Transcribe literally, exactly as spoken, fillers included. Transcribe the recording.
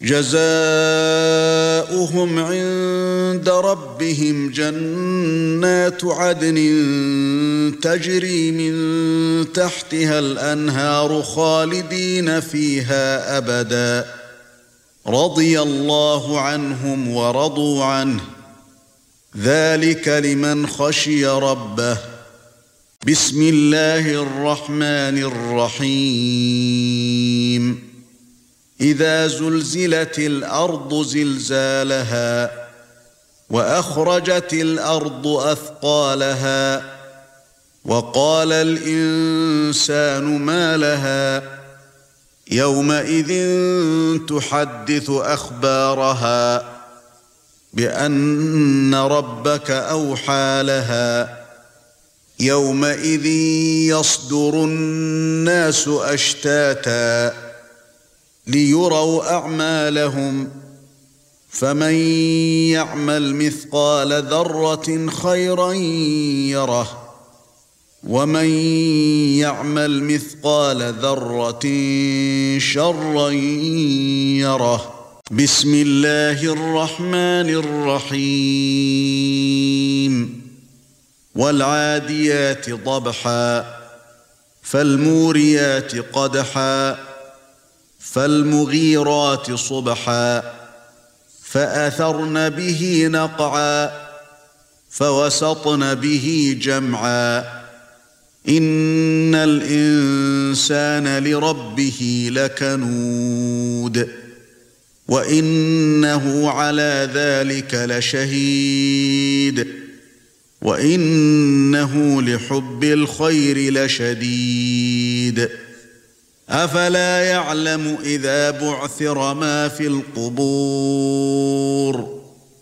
جزاؤهم عند ربهم جنات عدن تجري من تحتها الأنهار خالدين فيها أبدا رضي الله عنهم ورضوا عنه ذلك لمن خشي ربه. بسم الله الرحمن الرحيم. إذا زلزلت الأرض زلزالها وأخرجت الأرض أثقالها وقال الإنسان ما لها يومئذ تحدث أخبارها بأن ربك أوحى لها يومئذ يصدر الناس أشتاتا ليروا أعمالهم فمن يعمل مثقال ذرة خيرا يره ومن يعمل مثقال ذرة شرا يره. بسم الله الرحمن الرحيم. والعاديات ضبحا فالموريات قدحا فالمغيرات صبحا فأثرن به نقعا فوسطن به جمعا إن الإنسان لربه لكنود وإنه على ذلك لشهيد وإنه لحب الخير لشديد. أفلا يعلم إذا بعثر ما في القبور